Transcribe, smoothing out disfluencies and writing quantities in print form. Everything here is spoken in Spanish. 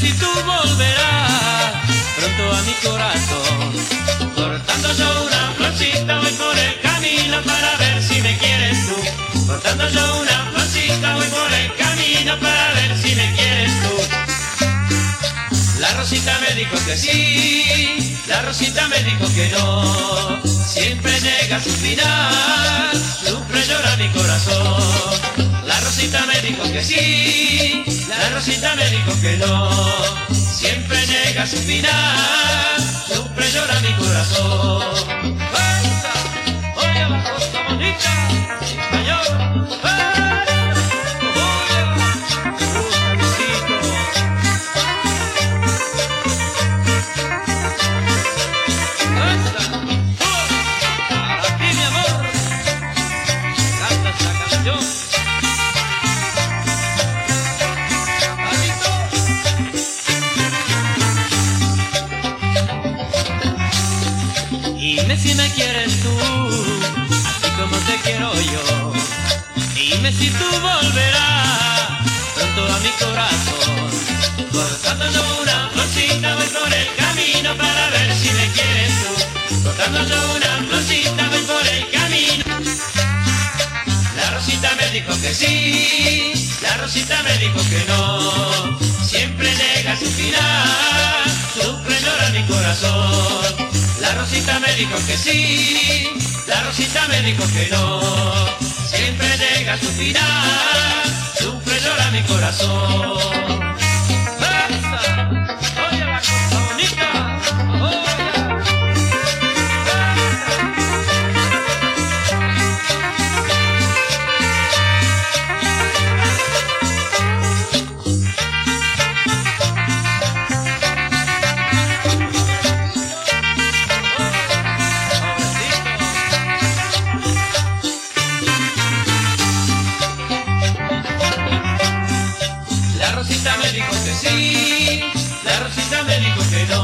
si tú volverás pronto a mi corazón. Cortando yo una florcita voy por el camino para ver si me quieres tú. Cortando yo una florcita voy por el camino para ver si me quieres tú. La Rosita me dijo que sí, la Rosita me dijo que no. Siempre llega a su final, sufre, llora mi corazón. La Rosita me dijo que sí, la Rosita me dijo que no. Siempre llega a su final, sufre, llora mi corazón. ¡Fuerza! ¡Oye la cosa bonita! ¡Señor! Dime si me quieres tú, así como te quiero yo. Dime si tú volverás pronto a mi corazón. Cortando yo una florcita voy por el camino para ver si me quieres tú. Cortando yo una florcita voy por el camino. La Rosita me dijo que sí, la Rosita me dijo que no. Siempre llega a su final, sufre, llora mi corazón. La Rosita me dijo que sí, la Rosita me dijo que no. Siempre llega a su final, sufre, llora mi corazón. ¡Fuerza! ¡Oye la cosa bonita! ¡Oye! La Rosita me dijo que sí, la Rosita me dijo que no.